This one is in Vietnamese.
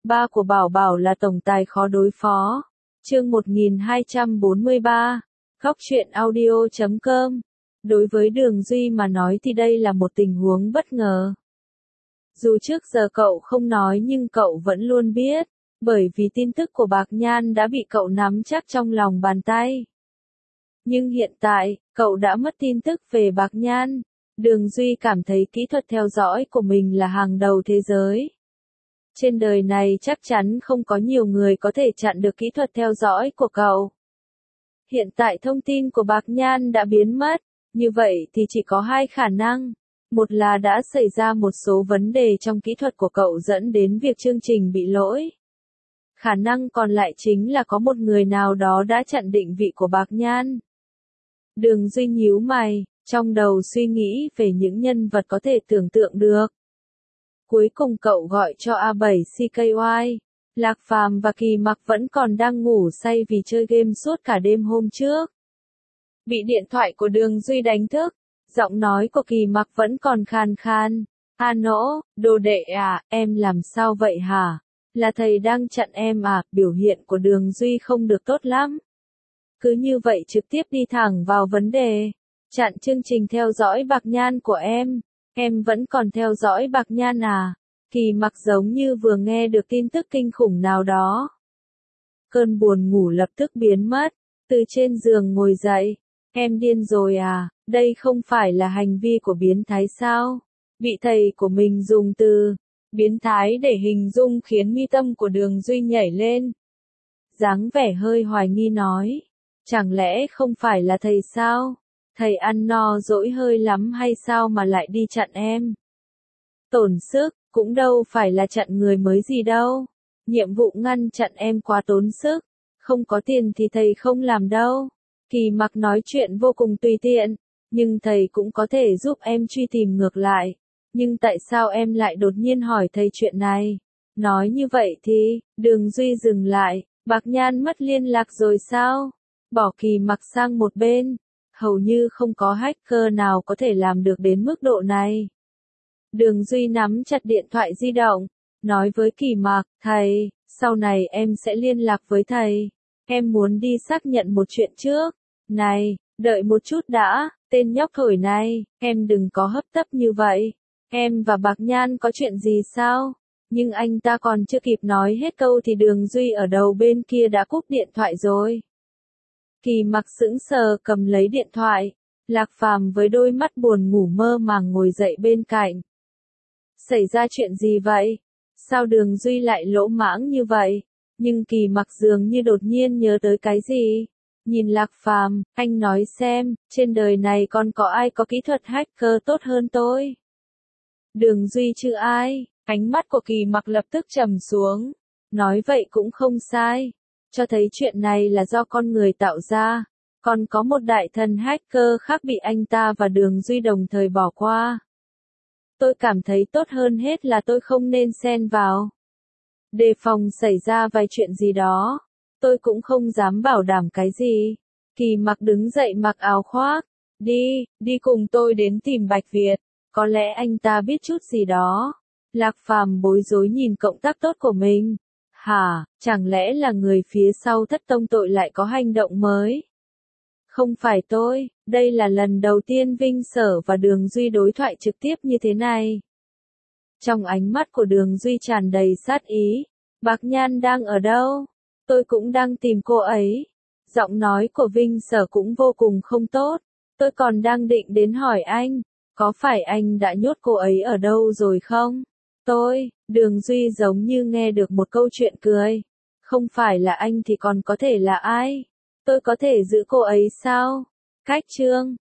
Ba của Bảo Bảo là tổng tài khó đối phó. Chương 1243. Góc truyện audio.com. Đối với Đường Duy mà nói thì đây là một tình huống bất ngờ. Dù trước giờ cậu không nói nhưng cậu vẫn luôn biết, bởi vì tin tức của Bạc Nhan đã bị cậu nắm chắc trong lòng bàn tay. Nhưng hiện tại, cậu đã mất tin tức về Bạc Nhan. Đường Duy cảm thấy kỹ thuật theo dõi của mình là hàng đầu thế giới. Trên đời này chắc chắn không có nhiều người có thể chặn được kỹ thuật theo dõi của cậu. Hiện tại thông tin của Bạc Nhan đã biến mất, như vậy thì chỉ có hai khả năng. Một là đã xảy ra một số vấn đề trong kỹ thuật của cậu dẫn đến việc chương trình bị lỗi. Khả năng còn lại chính là có một người nào đó đã chặn định vị của Bạc Nhan. Đường Duy nhíu mày, trong đầu suy nghĩ về những nhân vật có thể tưởng tượng được. Cuối cùng cậu gọi cho A7CKY. Lạc Phàm và Kỳ Mặc vẫn còn đang ngủ say vì chơi game suốt cả đêm hôm trước. Bị điện thoại của Đường Duy đánh thức, giọng nói của Kỳ Mặc vẫn còn khan khan. A Nỗ, đồ đệ à, em làm sao vậy hả? Là thầy đang chặn em à? Biểu hiện của Đường Duy không được tốt lắm. Cứ như vậy trực tiếp đi thẳng vào vấn đề. Chặn chương trình theo dõi Bạc Nhan của em vẫn còn theo dõi Bạc Nhan à? Kỳ Mặc giống như vừa nghe được tin tức kinh khủng nào đó. Cơn buồn ngủ lập tức biến mất, từ trên giường ngồi dậy. Em điên rồi à, đây không phải là hành vi của biến thái sao? Bị thầy của mình dùng từ biến thái để hình dung khiến mi tâm của Đường Duy nhảy lên. Dáng vẻ hơi hoài nghi nói, chẳng lẽ không phải là thầy sao? Thầy ăn no dỗi hơi lắm hay sao mà lại đi chặn em? Tổn sức, cũng đâu phải là chặn người mới gì đâu. Nhiệm vụ ngăn chặn em quá tốn sức. Không có tiền thì thầy không làm đâu. Kỳ Mặc nói chuyện vô cùng tùy tiện, nhưng thầy cũng có thể giúp em truy tìm ngược lại. Nhưng tại sao em lại đột nhiên hỏi thầy chuyện này? Nói như vậy thì, Đường Duy dừng lại, Bạc Nhan mất liên lạc rồi sao? Bỏ Kỳ Mặc sang một bên. Hầu như không có hacker nào có thể làm được đến mức độ này. Đường Duy nắm chặt điện thoại di động, nói với Kỳ Mặc, thầy, sau này em sẽ liên lạc với thầy. Em muốn đi xác nhận một chuyện trước. Này, đợi một chút đã, tên nhóc thổi này, em đừng có hấp tấp như vậy. Em và Bạc Nhan có chuyện gì sao? Nhưng anh ta còn chưa kịp nói hết câu thì Đường Duy ở đầu bên kia đã cúp điện thoại rồi. Kỳ Mặc sững sờ cầm lấy điện thoại. Lạc Phàm với đôi mắt buồn ngủ mơ màng ngồi dậy bên cạnh. Xảy ra chuyện gì vậy? Sao Đường Duy lại lỗ mãng như vậy? Nhưng Kỳ Mặc dường như đột nhiên nhớ tới cái gì. Nhìn Lạc Phàm, anh nói xem, trên đời này còn có ai có kỹ thuật hacker tốt hơn tôi? Đường Duy chứ ai? Ánh mắt của Kỳ Mặc lập tức trầm xuống. Nói vậy cũng không sai. Cho thấy chuyện này là do con người tạo ra. Còn có một đại thần hacker khác bị anh ta và Đường Duy đồng thời bỏ qua. Tôi cảm thấy tốt hơn hết là tôi không nên xen vào. Đề phòng xảy ra vài chuyện gì đó. Tôi cũng không dám bảo đảm cái gì. Kỳ Mặc đứng dậy mặc áo khoác. Đi cùng tôi đến tìm Bạch Việt. Có lẽ anh ta biết chút gì đó. Lạc Phàm bối rối nhìn cộng tác tốt của mình. Hả, chẳng lẽ là người phía sau Thất Tông Tội lại có hành động mới? Không phải tôi, đây là lần đầu tiên Vinh Sở và Đường Duy đối thoại trực tiếp như thế này. Trong ánh mắt của Đường Duy tràn đầy sát ý. Bạc Nhan đang ở đâu? Tôi cũng đang tìm cô ấy. Giọng nói của Vinh Sở cũng vô cùng không tốt. Tôi còn đang định đến hỏi anh, có phải anh đã nhốt cô ấy ở đâu rồi không? Đường Duy giống như nghe được một câu chuyện cười. Không phải là anh thì còn có thể là ai? Tôi có thể giữ cô ấy sao? Cách chương